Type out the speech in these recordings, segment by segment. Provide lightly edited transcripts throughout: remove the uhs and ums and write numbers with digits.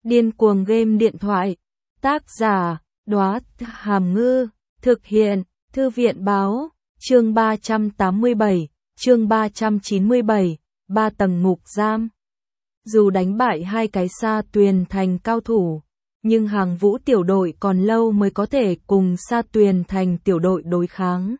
Điên cuồng game điện thoại. Tác giả, Đóa Hàm Ngư. Thực hiện, Thư viện báo. Chương 387, chương 397, 3 tầng ngục giam. Dù đánh bại hai cái Sa Tuyền Thành cao thủ, nhưng Hàng Vũ tiểu đội còn lâu mới có thể cùng Sa Tuyền Thành tiểu đội đối kháng.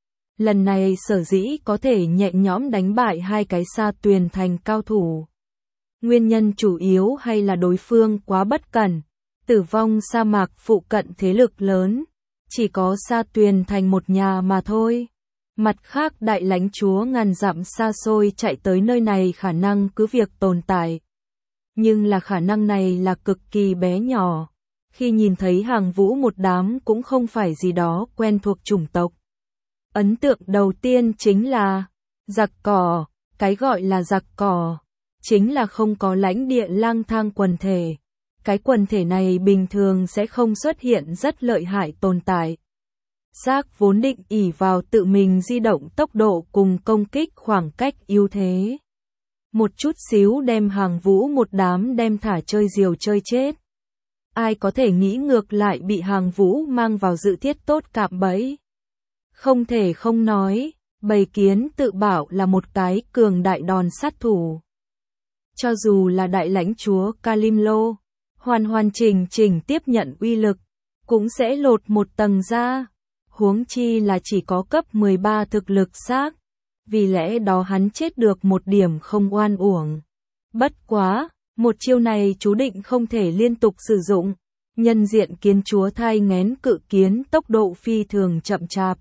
Lần này sở dĩ có thể nhẹ nhõm đánh bại hai cái Sa Tuyền Thành cao thủ. Nguyên nhân chủ yếu hay là đối phương quá bất cẩn, tử vong sa mạc phụ cận thế lực lớn, chỉ có Sa Tuyền Thành một nhà mà thôi. Mặt khác đại lãnh chúa ngàn dặm xa xôi chạy tới nơi này khả năng cứ việc tồn tại. Nhưng là khả năng này là cực kỳ bé nhỏ. Khi nhìn thấy Hàng Vũ một đám cũng không phải gì đó quen thuộc chủng tộc. Ấn tượng đầu tiên chính là giặc cỏ, cái gọi là giặc cỏ chính là không có lãnh địa lang thang quần thể. Cái quần thể này bình thường sẽ không xuất hiện rất lợi hại tồn tại. Xác vốn định ỷ vào tự mình di động tốc độ cùng công kích khoảng cách ưu thế. Một chút xíu đem Hàng Vũ một đám đem thả chơi diều chơi chết. Ai có thể nghĩ ngược lại bị Hàng Vũ mang vào dự thiết tốt cạm bẫy. Không thể không nói, bầy kiến tự bảo là một cái cường đại đòn sát thủ. Cho dù là đại lãnh chúa Kalimlo, hoàn chỉnh tiếp nhận uy lực, cũng sẽ lột một tầng ra. Huống chi là chỉ có cấp 13 thực lực xác, vì lẽ đó hắn chết được một điểm không oan uổng. Bất quá, một chiêu này chú định không thể liên tục sử dụng, nhân diện kiến chúa thai nghén cự kiến tốc độ phi thường chậm chạp.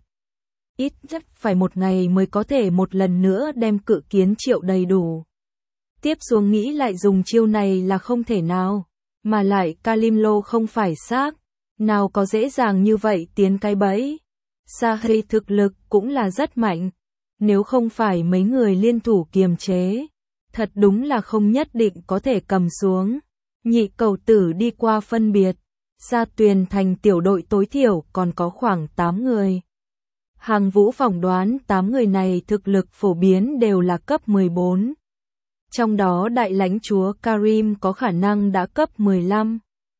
Ít nhất phải một ngày mới có thể một lần nữa đem cự kiến triệu đầy đủ. Tiếp xuống nghĩ lại dùng chiêu này là không thể nào, mà lại Kalimlo không phải xác, nào có dễ dàng như vậy tiến cái bẫy. Sahri thực lực cũng là rất mạnh, nếu không phải mấy người liên thủ kiềm chế, thật đúng là không nhất định có thể cầm xuống. Nhị cầu tử đi qua phân biệt, Sa Tuyền Thành tiểu đội tối thiểu còn có khoảng 8 người. Hàng Vũ phỏng đoán 8 người này thực lực phổ biến đều là cấp 14. Trong đó đại lãnh chúa Karim có khả năng đã cấp 15.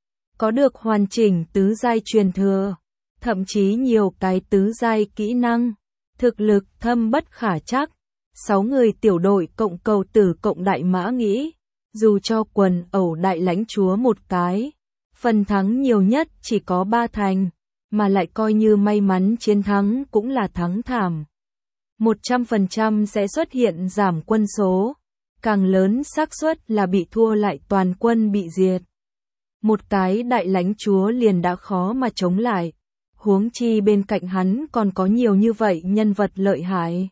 Có được hoàn chỉnh tứ giai truyền thừa, thậm chí nhiều cái tứ giai kỹ năng, thực lực thâm bất khả chắc. 6 người tiểu đội cộng cầu tử cộng đại mã nghĩ, dù cho quần ẩu đại lãnh chúa một cái, phần thắng nhiều nhất chỉ có 3 thành, mà lại coi như may mắn chiến thắng cũng là thắng thảm. 100% sẽ xuất hiện giảm quân số, càng lớn xác suất là bị thua lại toàn quân bị diệt. Một cái đại lãnh chúa liền đã khó mà chống lại, huống chi bên cạnh hắn còn có nhiều như vậy nhân vật lợi hại.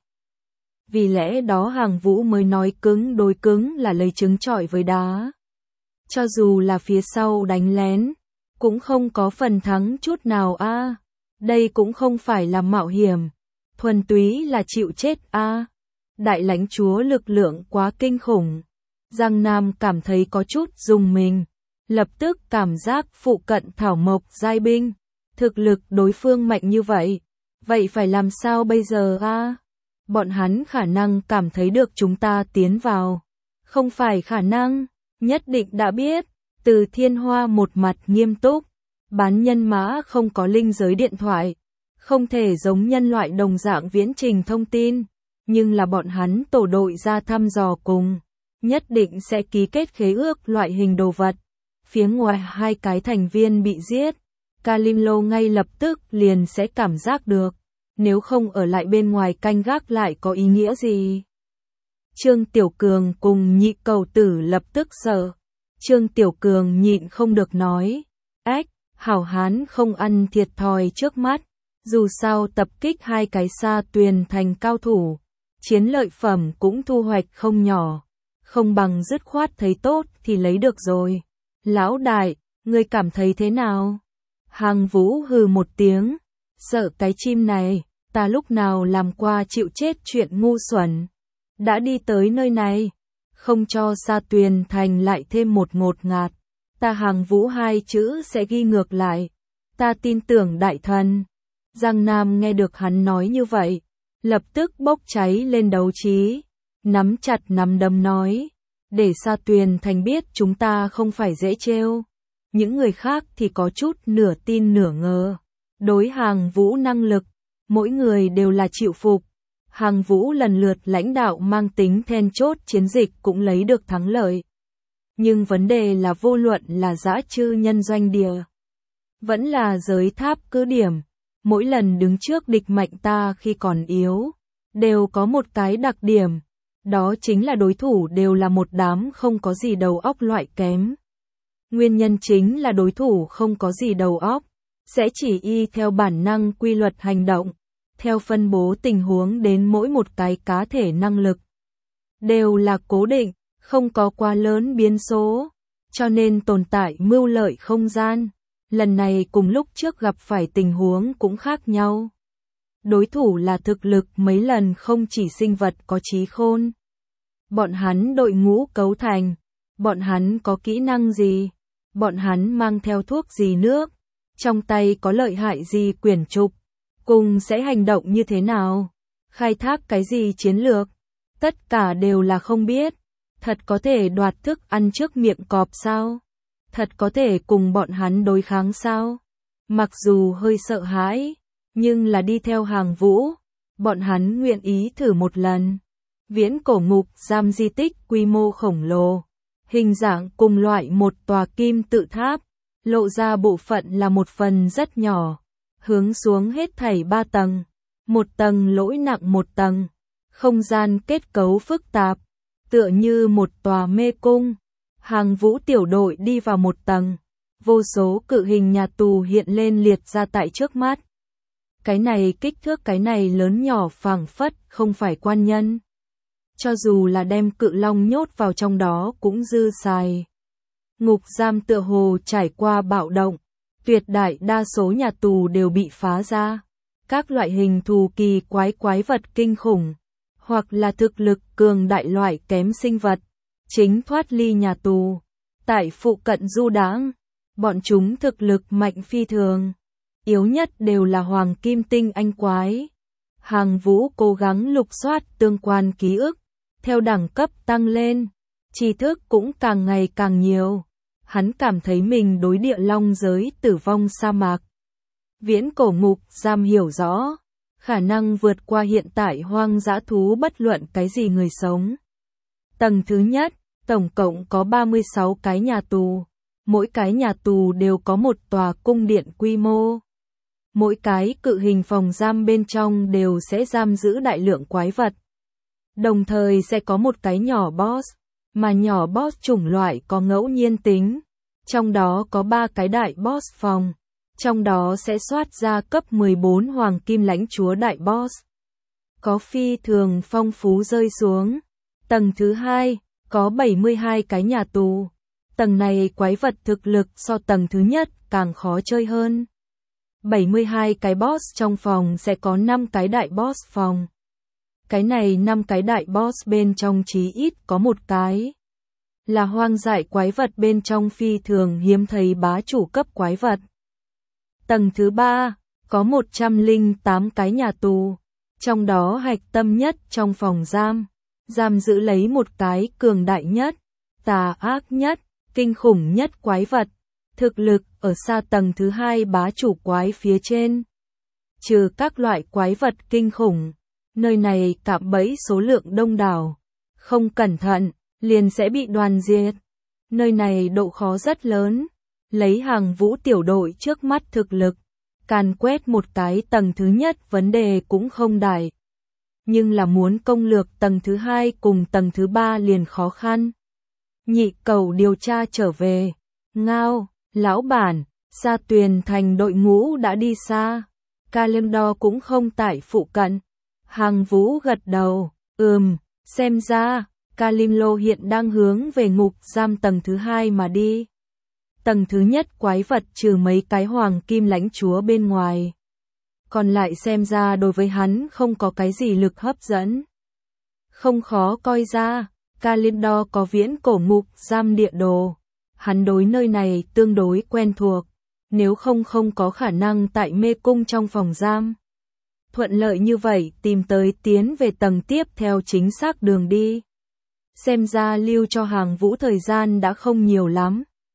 Vì lẽ đó Hàng Vũ mới nói cứng đối cứng là lấy trứng trọi với đá. Cho dù là phía sau đánh lén, cũng không có phần thắng chút nào a. Đây cũng không phải là mạo hiểm, thuần túy là chịu chết a. Đại lãnh chúa lực lượng quá kinh khủng. Giang Nam cảm thấy có chút rùng mình, lập tức cảm giác phụ cận thảo mộc giai binh, thực lực đối phương mạnh như vậy, vậy phải làm sao bây giờ a? Bọn hắn khả năng cảm thấy được chúng ta tiến vào. Không phải khả năng, nhất định đã biết. Từ Thiên Hoa một mặt nghiêm túc, bán nhân mã không có linh giới điện thoại, không thể giống nhân loại đồng dạng viễn trình thông tin, nhưng là bọn hắn tổ đội ra thăm dò cùng, nhất định sẽ ký kết khế ước loại hình đồ vật. Phía ngoài hai cái thành viên bị giết, Kalimlo ngay lập tức liền sẽ cảm giác được, nếu không ở lại bên ngoài canh gác lại có ý nghĩa gì. Trương Tiểu Cường cùng nhị cầu tử lập tức sợ. Trương Tiểu Cường nhịn không được nói, ách, hảo hán không ăn thiệt thòi trước mắt, dù sao tập kích hai cái Sa Tuyền Thành cao thủ, chiến lợi phẩm cũng thu hoạch không nhỏ, không bằng dứt khoát thấy tốt thì lấy được rồi. Lão đại, ngươi cảm thấy thế nào? Hàng Vũ hừ một tiếng, sợ cái chim này, ta lúc nào làm qua chịu chết chuyện ngu xuẩn. Đã đi tới nơi này, không cho Sa Tuyền Thành lại thêm một ngột ngạt, ta Hàng Vũ hai chữ sẽ ghi ngược lại. Ta tin tưởng đại thần. Giang Nam nghe được hắn nói như vậy, lập tức bốc cháy lên đấu trí, nắm chặt nắm đấm nói, để Sa Tuyền Thành biết chúng ta không phải dễ trêu. những người khác thì có chút nửa tin nửa ngờ. Đối Hàng Vũ năng lực, mỗi người đều là chịu phục. Hàng Vũ lần lượt lãnh đạo mang tính then chốt chiến dịch cũng lấy được thắng lợi. Nhưng vấn đề là vô luận là dã chư nhân doanh địa, vẫn là giới tháp cứ điểm, mỗi lần đứng trước địch mạnh ta khi còn yếu, đều có một cái đặc điểm, đó chính là đối thủ đều là một đám không có gì đầu óc loại kém. Nguyên nhân chính là đối thủ không có gì đầu óc, sẽ chỉ y theo bản năng quy luật hành động, theo phân bố tình huống đến mỗi một cái cá thể năng lực. Đều là cố định, không có quá lớn biến số, cho nên tồn tại mưu lợi không gian. Lần này cùng lúc trước gặp phải tình huống cũng khác nhau. Đối thủ là thực lực mấy lần không chỉ sinh vật có trí khôn. Bọn hắn đội ngũ cấu thành, bọn hắn có kỹ năng gì, bọn hắn mang theo thuốc gì nước, trong tay có lợi hại gì quyển trục, cùng sẽ hành động như thế nào, khai thác cái gì chiến lược, tất cả đều là không biết. Thật có thể đoạt thức ăn trước miệng cọp sao? Thật có thể cùng bọn hắn đối kháng sao? Mặc dù hơi sợ hãi, nhưng là đi theo Hàng Vũ, bọn hắn nguyện ý thử một lần. Viễn cổ ngục giam di tích quy mô khổng lồ, hình dạng cùng loại một tòa kim tự tháp, lộ ra bộ phận là một phần rất nhỏ, hướng xuống hết thảy 3 tầng, một tầng lỗi nặng một tầng, không gian kết cấu phức tạp, tựa như một tòa mê cung. Hàng Vũ tiểu đội đi vào một tầng, vô số cự hình nhà tù hiện lên liệt ra tại trước mắt. Cái này kích thước cái này lớn nhỏ phảng phất không phải quan nhân. Cho dù là đem cự long nhốt vào trong đó cũng dư xài. Ngục giam tựa hồ trải qua bạo động, tuyệt đại đa số nhà tù đều bị phá ra. Các loại hình thù kỳ quái vật kinh khủng, hoặc là thực lực cường đại loại kém sinh vật, chính thoát ly nhà tù, tại phụ cận du đãng, bọn chúng thực lực mạnh phi thường, yếu nhất đều là hoàng kim tinh anh quái. Hàng Vũ cố gắng lục soát tương quan ký ức, theo đẳng cấp tăng lên, tri thức cũng càng ngày càng nhiều. Hắn cảm thấy mình đối địa long giới tử vong sa mạc, viễn cổ ngục giam hiểu rõ, khả năng vượt qua hiện tại hoang dã thú bất luận cái gì người sống. Tầng thứ nhất, tổng cộng có 36 cái nhà tù, mỗi cái nhà tù đều có một tòa cung điện quy mô. Mỗi cái cự hình phòng giam bên trong đều sẽ giam giữ đại lượng quái vật. Đồng thời sẽ có một cái nhỏ boss, mà nhỏ boss chủng loại có ngẫu nhiên tính. Trong đó có 3 cái đại boss phòng, trong đó sẽ soát ra cấp 14 hoàng kim lãnh chúa đại boss. Có phi thường phong phú rơi xuống. Tầng thứ 2, có 72 cái nhà tù. Tầng này quái vật thực lực so tầng thứ nhất càng khó chơi hơn. 72 cái boss trong phòng sẽ có 5 cái đại boss phòng. Cái này 5 cái đại boss bên trong chí ít có một cái là hoang dại quái vật bên trong phi thường hiếm thấy bá chủ cấp quái vật. Tầng thứ 3, có 108 cái nhà tù, trong đó hạch tâm nhất trong phòng giam, giam giữ lấy một cái cường đại nhất, tà ác nhất, kinh khủng nhất quái vật, thực lực ở xa tầng thứ 2 bá chủ quái phía trên. Trừ các loại quái vật kinh khủng, nơi này cạm bẫy số lượng đông đảo, không cẩn thận, liền sẽ bị đoàn diệt. Nơi này độ khó rất lớn, lấy Hàng Vũ tiểu đội trước mắt thực lực, càn quét một cái tầng thứ nhất vấn đề cũng không đại. Nhưng là muốn công lược tầng thứ 2 cùng tầng thứ 3 liền khó khăn. Nhị cầu điều tra trở về. Ngao, lão bản, Sa Tuyền Thành đội ngũ đã đi xa. Kalimdor cũng không tại phụ cận. Hàng Vũ gật đầu, xem ra, Kalimdor hiện đang hướng về ngục giam tầng thứ 2 mà đi. Tầng thứ nhất quái vật trừ mấy cái hoàng kim lãnh chúa bên ngoài. Còn lại xem ra đối với hắn không có cái gì lực hấp dẫn. Không khó coi ra, Kalimdor có viễn cổ ngục giam địa đồ. Hắn đối nơi này tương đối quen thuộc, nếu không có khả năng tại mê cung trong phòng giam. Thuận lợi như vậy tìm tới tiến về tầng tiếp theo chính xác đường đi. Xem ra lưu cho Hàng Vũ thời gian đã không nhiều lắm.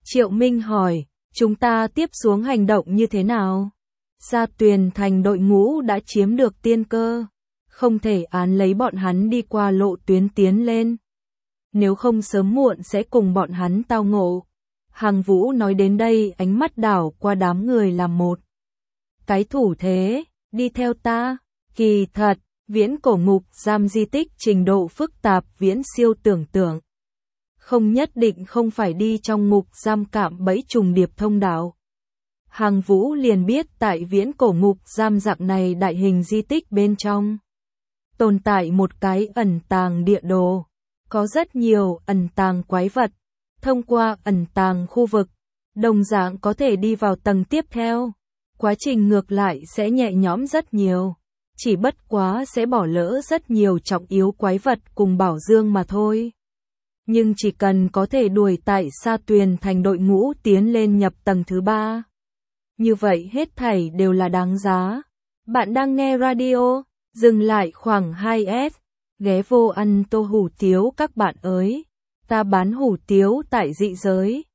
Triệu Minh hỏi, chúng ta tiếp xuống hành động như thế nào? Sa Tuyền Thành đội ngũ đã chiếm được tiên cơ, không thể án lấy bọn hắn đi qua lộ tuyến tiến lên. Nếu không sớm muộn sẽ cùng bọn hắn tao ngộ. Hàng Vũ nói đến đây, ánh mắt đảo qua đám người làm một cái thủ thế, đi theo ta. Kỳ thật, Viễn Cổ ngục giam di tích trình độ phức tạp viễn siêu tưởng tượng. Không nhất định không phải đi trong ngục giam cạm bẫy trùng điệp thông đạo. Hàng Vũ liền biết tại Viễn Cổ ngục giam dạng này đại hình di tích bên trong tồn tại một cái ẩn tàng địa đồ, có rất nhiều ẩn tàng quái vật. Thông qua ẩn tàng khu vực, đồng dạng có thể đi vào tầng tiếp theo. Quá trình ngược lại sẽ nhẹ nhõm rất nhiều, chỉ bất quá sẽ bỏ lỡ rất nhiều trọng yếu quái vật cùng bảo dương mà thôi. Nhưng chỉ cần có thể đuổi tại Sa Tuyền Thành đội ngũ tiến lên nhập tầng thứ 3. Như vậy hết thảy đều là đáng giá. Bạn đang nghe radio, dừng lại khoảng 2S, ghé vô ăn tô hủ tiếu các bạn ơi. Ta bán hủ tiếu tại dị giới.